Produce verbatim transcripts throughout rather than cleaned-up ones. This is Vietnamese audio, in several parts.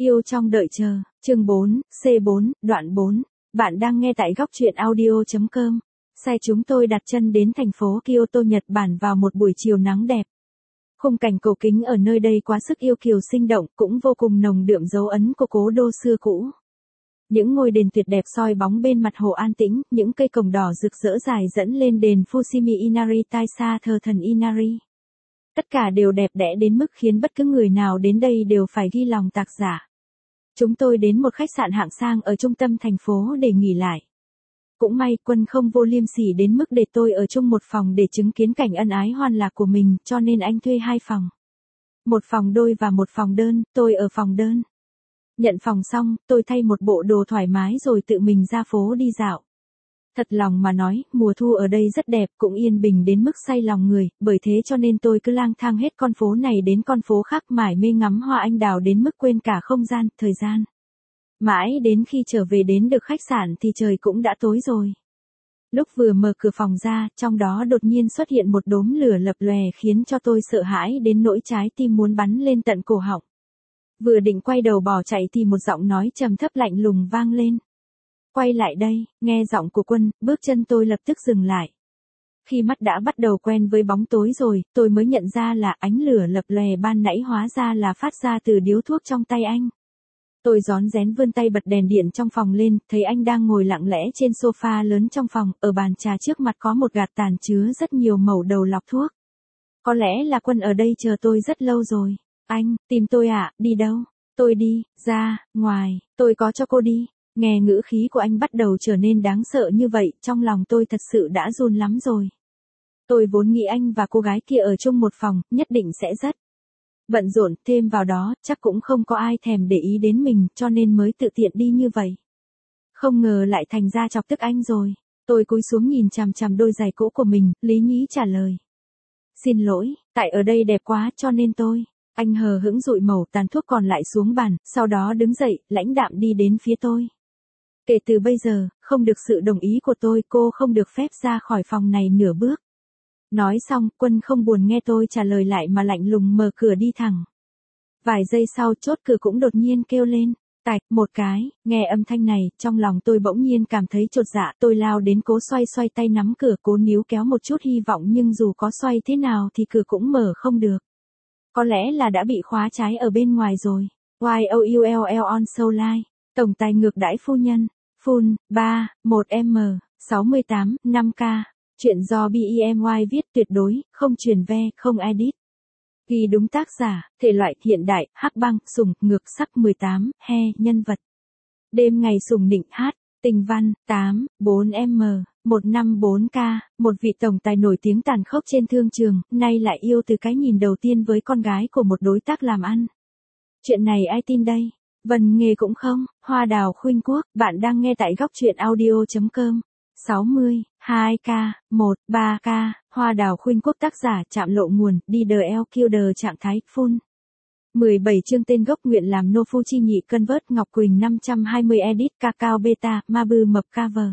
Yêu trong đợi chờ, chương bốn, C bốn, đoạn bốn. Bạn đang nghe tại góc truyện audio chấm com. Xe chúng tôi đặt chân đến thành phố Kyoto, Nhật Bản vào một buổi chiều nắng đẹp. Khung cảnh cổ kính ở nơi đây quá sức yêu kiều sinh động, cũng vô cùng nồng đượm dấu ấn của cố đô xưa cũ. Những ngôi đền tuyệt đẹp soi bóng bên mặt hồ an tĩnh, những cây cổng đỏ rực rỡ dài dẫn lên đền Fushimi Inari Taisa thờ thần Inari. Tất cả đều đẹp đẽ đến mức khiến bất cứ người nào đến đây đều phải ghi lòng tạc giả. Chúng tôi đến một khách sạn hạng sang ở trung tâm thành phố để nghỉ lại. Cũng may Quân không vô liêm sỉ đến mức để tôi ở chung một phòng để chứng kiến cảnh ân ái hoan lạc của mình, cho nên anh thuê hai phòng. Một phòng đôi và một phòng đơn, tôi ở phòng đơn. Nhận phòng xong, tôi thay một bộ đồ thoải mái rồi tự mình ra phố đi dạo. Thật lòng mà nói, mùa thu ở đây rất đẹp, cũng yên bình đến mức say lòng người, bởi thế cho nên tôi cứ lang thang hết con phố này đến con phố khác, mải mê ngắm hoa anh đào đến mức quên cả không gian, thời gian. Mãi đến khi trở về đến được khách sạn thì trời cũng đã tối rồi. Lúc vừa mở cửa phòng ra, trong đó đột nhiên xuất hiện một đốm lửa lập lòe khiến cho tôi sợ hãi đến nỗi trái tim muốn bắn lên tận cổ họng. Vừa định quay đầu bỏ chạy thì một giọng nói trầm thấp lạnh lùng vang lên. Quay lại đây, nghe giọng của Quân, bước chân tôi lập tức dừng lại. Khi mắt đã bắt đầu quen với bóng tối rồi, tôi mới nhận ra là ánh lửa lập lòe ban nãy hóa ra là phát ra từ điếu thuốc trong tay anh. Tôi rón rén vươn tay bật đèn điện trong phòng lên, thấy anh đang ngồi lặng lẽ trên sofa lớn trong phòng, ở bàn trà trước mặt có một gạt tàn chứa rất nhiều mẩu đầu lọc thuốc. Có lẽ là Quân ở đây chờ tôi rất lâu rồi. Anh, tìm tôi à, đi đâu? Tôi đi, ra, ngoài, tôi có cho cô đi. Nghe ngữ khí của anh bắt đầu trở nên đáng sợ như vậy, trong lòng tôi thật sự đã run lắm rồi. Tôi vốn nghĩ anh và cô gái kia ở chung một phòng, nhất định sẽ rất bận rộn, thêm vào đó, chắc cũng không có ai thèm để ý đến mình, cho nên mới tự tiện đi như vậy. Không ngờ lại thành ra chọc tức anh rồi. Tôi cúi xuống nhìn chằm chằm đôi giày cũ của mình, lý nhí trả lời. Xin lỗi, tại ở đây đẹp quá cho nên tôi. Anh hờ hững dụi mẩu tàn thuốc còn lại xuống bàn, sau đó đứng dậy, lãnh đạm đi đến phía tôi. Kể từ bây giờ, không được sự đồng ý của tôi, cô không được phép ra khỏi phòng này nửa bước. Nói xong, Quân không buồn nghe tôi trả lời lại mà lạnh lùng mở cửa đi thẳng. Vài giây sau, chốt cửa cũng đột nhiên kêu lên. Tạch, một cái, nghe âm thanh này, trong lòng tôi bỗng nhiên cảm thấy chột dạ, tôi lao đến cố xoay xoay tay nắm cửa, cố níu kéo một chút hy vọng, nhưng dù có xoay thế nào thì cửa cũng mở không được. Có lẽ là đã bị khóa trái ở bên ngoài rồi. Y O U L L on so line. Tổng tài ngược đãi phu nhân. Full, ba, một M, sáu mươi tám, năm K. Chuyện do bê e em i viết, tuyệt đối, không truyền ve, không edit. Ghi đúng tác giả, thể loại hiện đại, hắc băng, sùng, ngược sắc mười tám, he, nhân vật. Đêm ngày sùng nịnh hát, tình văn, tám, bốn M, một năm bốn K, một vị tổng tài nổi tiếng tàn khốc trên thương trường, nay lại yêu từ cái nhìn đầu tiên với con gái của một đối tác làm ăn. Chuyện này ai tin đây? Vân Nghê cũng không. Hoa Đào Khuynh Quốc, bạn đang nghe tại góc truyện audio chấm com. sáu mươi, hai K, một, ba K, Hoa Đào Khuynh Quốc tác giả chạm lộ nguồn, đi đờ eo kiêu đờ trạng thái, full. mười bảy chương tên gốc nguyện làm Nofu Chi Nhị Convert Ngọc Quỳnh năm trăm hai mươi edit Cacao Beta, Mabu mập cover.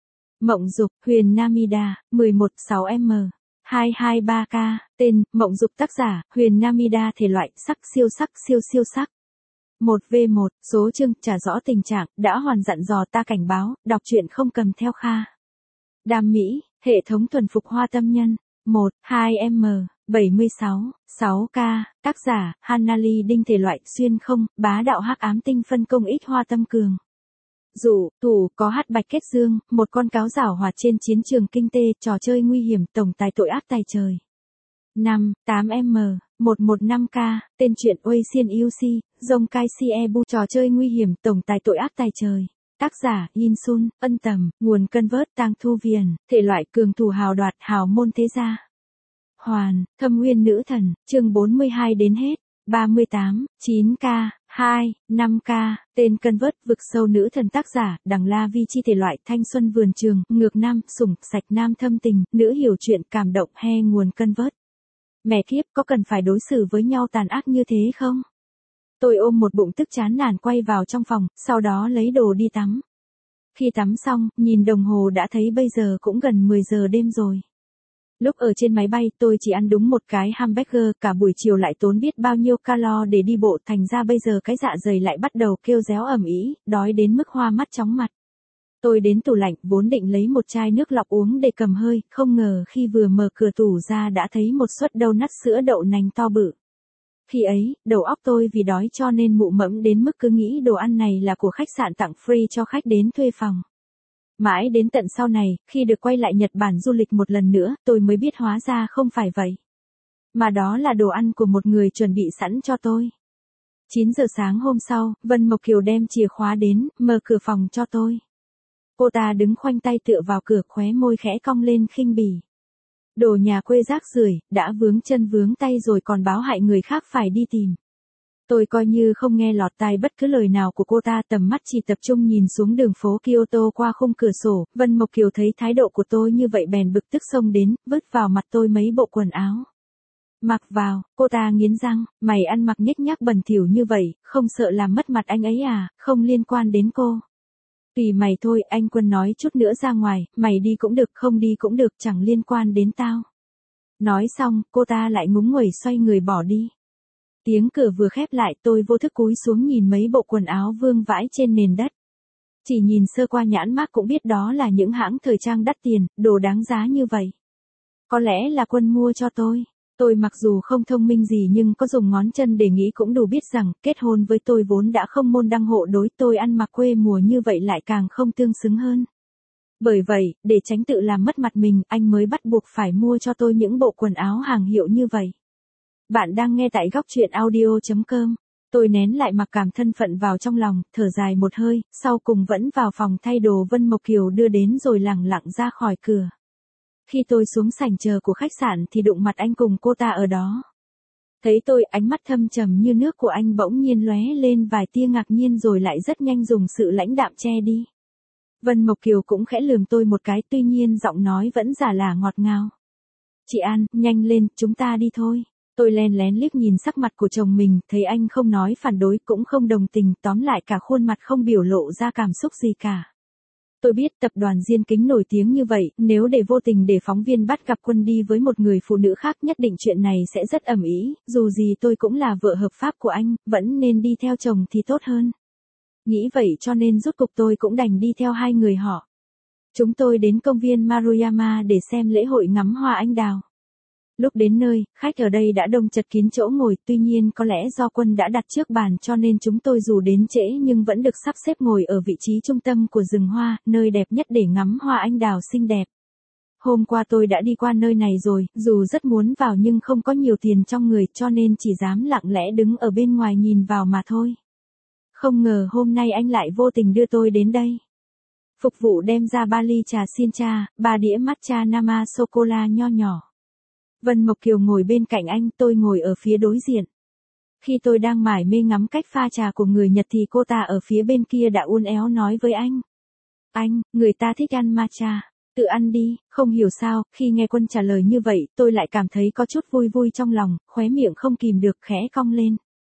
Mộng Dục, Huyền Namida, mười một, sáu M, hai hai ba K, tên, Mộng Dục tác giả, Huyền Namida thể loại, sắc siêu sắc siêu siêu sắc. một V một, số chương, trả rõ tình trạng, đã hoàn dặn dò ta cảnh báo, đọc truyện không cầm theo Kha. Đam Mỹ, hệ thống thuần phục hoa tâm nhân, một, hai M, bảy mươi sáu, sáu K, tác giả, Hanali Đinh thể loại, xuyên không, bá đạo hắc ám tinh phân công ích hoa tâm cường. Dụ, thủ, có hát bạch kết dương, một con cáo giảo hoạt trên chiến trường kinh tế, trò chơi nguy hiểm, tổng tài tội ác tài trời. năm, tám M, một một năm K, tên truyện Uy Xiên Yêu Si, Dông Kai Si Ebu, trò chơi nguy hiểm, tổng tài tội ác tài trời. Tác giả, Yin Sun, ân tầm, nguồn Convert, Tang Thu Viền, thể loại, cường thủ hào đoạt, hào môn thế gia. Hoàn, Thâm Nguyên Nữ Thần, chương bốn mươi hai đến hết, ba mươi tám, chín K, hai, năm K, tên Convert, vực sâu nữ thần tác giả, Đằng La Vi Chi thể loại, thanh xuân vườn trường, ngược nam, sủng, sạch nam thâm tình, nữ hiểu chuyện, cảm động, he nguồn Convert. Mẹ kiếp, có cần phải đối xử với nhau tàn ác như thế không? Tôi ôm một bụng tức chán nản quay vào trong phòng, sau đó lấy đồ đi tắm. Khi tắm xong, nhìn đồng hồ đã thấy bây giờ cũng gần mười giờ đêm rồi. Lúc ở trên máy bay tôi chỉ ăn đúng một cái hamburger, cả buổi chiều lại tốn biết bao nhiêu calo để đi bộ, thành ra bây giờ cái dạ dày lại bắt đầu kêu réo ầm ĩ, đói đến mức hoa mắt chóng mặt. Tôi đến tủ lạnh, vốn định lấy một chai nước lọc uống để cầm hơi, không ngờ khi vừa mở cửa tủ ra đã thấy một suất donut sữa đậu nành to bự. Khi ấy, đầu óc tôi vì đói cho nên mụ mẫm đến mức cứ nghĩ đồ ăn này là của khách sạn tặng free cho khách đến thuê phòng. Mãi đến tận sau này, khi được quay lại Nhật Bản du lịch một lần nữa, tôi mới biết hóa ra không phải vậy. Mà đó là đồ ăn của một người chuẩn bị sẵn cho tôi. chín giờ sáng hôm sau, Vân Mộc Kiều đem chìa khóa đến, mở cửa phòng cho tôi. Cô ta đứng khoanh tay tựa vào cửa, khóe môi khẽ cong lên khinh bỉ. Đồ nhà quê rác rưởi, đã vướng chân vướng tay rồi còn báo hại người khác phải đi tìm. Tôi coi như không nghe lọt tai bất cứ lời nào của cô ta, tầm mắt chỉ tập trung nhìn xuống đường phố Kyoto qua khung cửa sổ. Vân Mộc Kiều thấy thái độ của tôi như vậy bèn bực tức xông đến, vứt vào mặt tôi mấy bộ quần áo. Mặc vào, cô ta nghiến răng, mày ăn mặc nhếch nhác bẩn thỉu như vậy, không sợ làm mất mặt anh ấy à, không liên quan đến cô. Tùy mày thôi, anh Quân nói chút nữa ra ngoài, mày đi cũng được, không đi cũng được, chẳng liên quan đến tao. Nói xong, cô ta lại ngúng nguẩy xoay người bỏ đi. Tiếng cửa vừa khép lại, tôi vô thức cúi xuống nhìn mấy bộ quần áo vương vãi trên nền đất. Chỉ nhìn sơ qua nhãn mác cũng biết đó là những hãng thời trang đắt tiền, đồ đáng giá như vậy. Có lẽ là Quân mua cho tôi. Tôi mặc dù không thông minh gì nhưng có dùng ngón chân để nghĩ cũng đủ biết rằng, kết hôn với tôi vốn đã không môn đăng hộ đối, tôi ăn mặc quê mùa như vậy lại càng không tương xứng hơn. Bởi vậy, để tránh tự làm mất mặt mình, anh mới bắt buộc phải mua cho tôi những bộ quần áo hàng hiệu như vậy. Bạn đang nghe tại góc truyện audio chấm com. Tôi nén lại mặc cảm thân phận vào trong lòng, thở dài một hơi, sau cùng vẫn vào phòng thay đồ Vân Mộc Kiều đưa đến rồi lẳng lặng ra khỏi cửa. Khi tôi xuống sảnh chờ của khách sạn thì đụng mặt anh cùng cô ta ở đó. Thấy tôi, ánh mắt thâm trầm như nước của anh bỗng nhiên lóe lên vài tia ngạc nhiên rồi lại rất nhanh dùng sự lãnh đạm che đi. Vân Mộc Kiều cũng khẽ lườm tôi một cái, tuy nhiên giọng nói vẫn giả lả ngọt ngào. Chị An, nhanh lên, chúng ta đi thôi. Tôi len lén liếc nhìn sắc mặt của chồng mình, thấy anh không nói phản đối cũng không đồng tình, tóm lại cả khuôn mặt không biểu lộ ra cảm xúc gì cả. Tôi biết tập đoàn Diên Kính nổi tiếng như vậy, nếu để vô tình để phóng viên bắt gặp Quân đi với một người phụ nữ khác nhất định chuyện này sẽ rất ầm ĩ, dù gì tôi cũng là vợ hợp pháp của anh, vẫn nên đi theo chồng thì tốt hơn. Nghĩ vậy cho nên rốt cục tôi cũng đành đi theo hai người họ. Chúng tôi đến công viên Maruyama để xem lễ hội ngắm hoa anh đào. Lúc đến nơi, khách ở đây đã đông chật kín chỗ ngồi, tuy nhiên có lẽ do Quân đã đặt trước bàn cho nên chúng tôi dù đến trễ nhưng vẫn được sắp xếp ngồi ở vị trí trung tâm của rừng hoa, nơi đẹp nhất để ngắm hoa anh đào xinh đẹp. Hôm qua tôi đã đi qua nơi này rồi, dù rất muốn vào nhưng không có nhiều tiền trong người cho nên chỉ dám lặng lẽ đứng ở bên ngoài nhìn vào mà thôi. Không ngờ hôm nay anh lại vô tình đưa tôi đến đây. Phục vụ đem ra ba ly trà Sincha, ba đĩa matcha Nama sô-cô-la nho nhỏ. Vân Mộc Kiều ngồi bên cạnh anh, tôi ngồi ở phía đối diện. Khi tôi đang mải mê ngắm cách pha trà của người Nhật thì cô ta ở phía bên kia đã uốn éo nói với anh. Anh, người ta thích ăn matcha, tự ăn đi. Không hiểu sao, khi nghe Quân trả lời như vậy, tôi lại cảm thấy có chút vui vui trong lòng, khóe miệng không kìm được khẽ cong lên.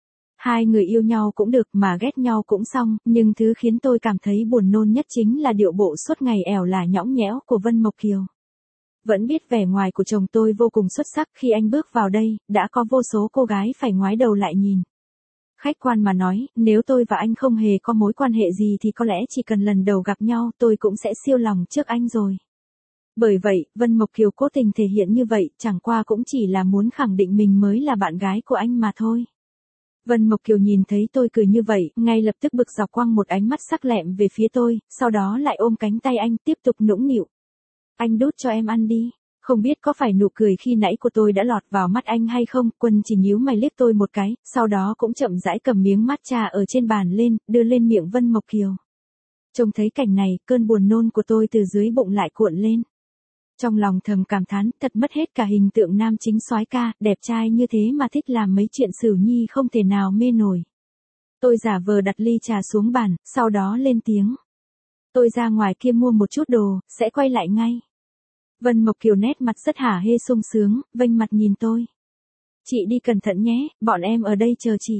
Hai người yêu nhau cũng được mà ghét nhau cũng xong, nhưng thứ khiến tôi cảm thấy buồn nôn nhất chính là điệu bộ suốt ngày ẻo lả nhõng nhẽo của Vân Mộc Kiều. Vẫn biết vẻ ngoài của chồng tôi vô cùng xuất sắc, khi anh bước vào đây, đã có vô số cô gái phải ngoái đầu lại nhìn. Khách quan mà nói, nếu tôi và anh không hề có mối quan hệ gì thì có lẽ chỉ cần lần đầu gặp nhau tôi cũng sẽ siêu lòng trước anh rồi. Bởi vậy, Vân Mộc Kiều cố tình thể hiện như vậy, chẳng qua cũng chỉ là muốn khẳng định mình mới là bạn gái của anh mà thôi. Vân Mộc Kiều nhìn thấy tôi cười như vậy, ngay lập tức bực dọc quăng một ánh mắt sắc lẹm về phía tôi, sau đó lại ôm cánh tay anh tiếp tục nũng nịu. Anh đút cho em ăn đi. Không biết có phải nụ cười khi nãy của tôi đã lọt vào mắt anh hay không, Quân chỉ nhíu mày liếc tôi một cái, sau đó cũng chậm rãi cầm miếng matcha ở trên bàn lên, đưa lên miệng Vân Mộc Kiều. Trông thấy cảnh này, cơn buồn nôn của tôi từ dưới bụng lại cuộn lên. Trong lòng thầm cảm thán, thật mất hết cả hình tượng nam chính soái ca, đẹp trai như thế mà thích làm mấy chuyện xửu nhi không thể nào mê nổi. Tôi giả vờ đặt ly trà xuống bàn, sau đó lên tiếng. Tôi ra ngoài kia mua một chút đồ, sẽ quay lại ngay. Vân Mộc Kiều nét mặt rất hả hê sung sướng, vênh mặt nhìn tôi. Chị đi cẩn thận nhé, bọn em ở đây chờ chị.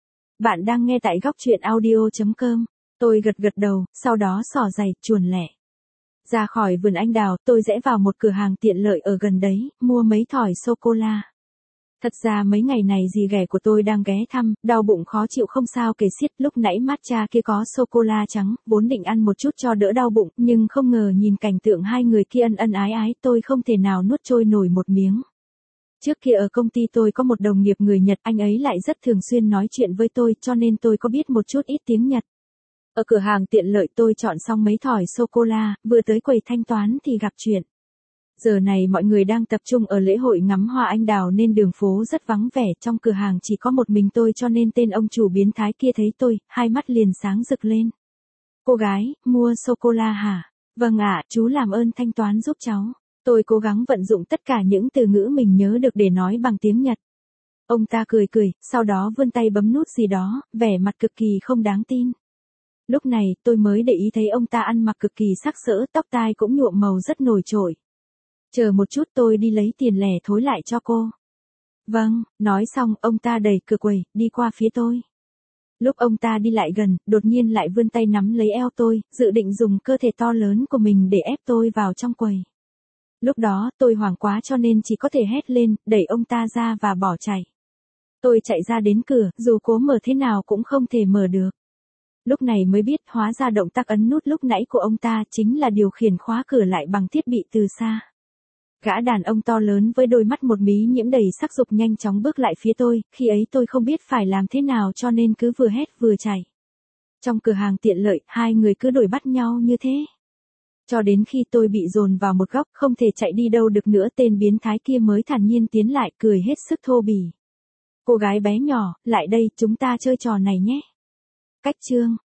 Bạn đang nghe tại góc truyện audio chấm com. Tôi gật gật đầu, sau đó xỏ giày, chuồn lẹ. Ra khỏi vườn anh đào, tôi rẽ vào một cửa hàng tiện lợi ở gần đấy, mua mấy thỏi sô-cô-la. Thật ra mấy ngày này dì ghẻ của tôi đang ghé thăm, đau bụng khó chịu không sao kể xiết. Lúc nãy matcha kia có sô-cô-la trắng, vốn định ăn một chút cho đỡ đau bụng, nhưng không ngờ nhìn cảnh tượng hai người kia ân ân ái ái, tôi không thể nào nuốt trôi nổi một miếng. Trước kia ở công ty tôi có một đồng nghiệp người Nhật, anh ấy lại rất thường xuyên nói chuyện với tôi, cho nên tôi có biết một chút ít tiếng Nhật. Ở cửa hàng tiện lợi tôi chọn xong mấy thỏi sô-cô-la, vừa tới quầy thanh toán thì gặp chuyện. Giờ này mọi người đang tập trung ở lễ hội ngắm hoa anh đào nên đường phố rất vắng vẻ, trong cửa hàng chỉ có một mình tôi cho nên tên ông chủ biến thái kia thấy tôi, hai mắt liền sáng rực lên. Cô gái, mua sô-cô-la hả? Vâng ạ, chú làm ơn thanh toán giúp cháu. Tôi cố gắng vận dụng tất cả những từ ngữ mình nhớ được để nói bằng tiếng Nhật. Ông ta cười cười, sau đó vươn tay bấm nút gì đó, vẻ mặt cực kỳ không đáng tin. Lúc này, tôi mới để ý thấy ông ta ăn mặc cực kỳ sặc sỡ, tóc tai cũng nhuộm màu rất nổi trội. Chờ một chút, tôi đi lấy tiền lẻ thối lại cho cô. Vâng, nói xong, ông ta đẩy cửa quầy, đi qua phía tôi. Lúc ông ta đi lại gần, đột nhiên lại vươn tay nắm lấy eo tôi, dự định dùng cơ thể to lớn của mình để ép tôi vào trong quầy. Lúc đó, tôi hoảng quá cho nên chỉ có thể hét lên, đẩy ông ta ra và bỏ chạy. Tôi chạy ra đến cửa, dù cố mở thế nào cũng không thể mở được. Lúc này mới biết hóa ra động tác ấn nút lúc nãy của ông ta chính là điều khiển khóa cửa lại bằng thiết bị từ xa. Gã đàn ông to lớn với đôi mắt một mí nhiễm đầy sắc dục nhanh chóng bước lại phía tôi, khi ấy tôi không biết phải làm thế nào cho nên cứ vừa hét vừa chạy. Trong cửa hàng tiện lợi, hai người cứ đuổi bắt nhau như thế. Cho đến khi tôi bị dồn vào một góc, không thể chạy đi đâu được nữa, tên biến thái kia mới thản nhiên tiến lại, cười hết sức thô bỉ. Cô gái bé nhỏ, lại đây, chúng ta chơi trò này nhé. Cách chương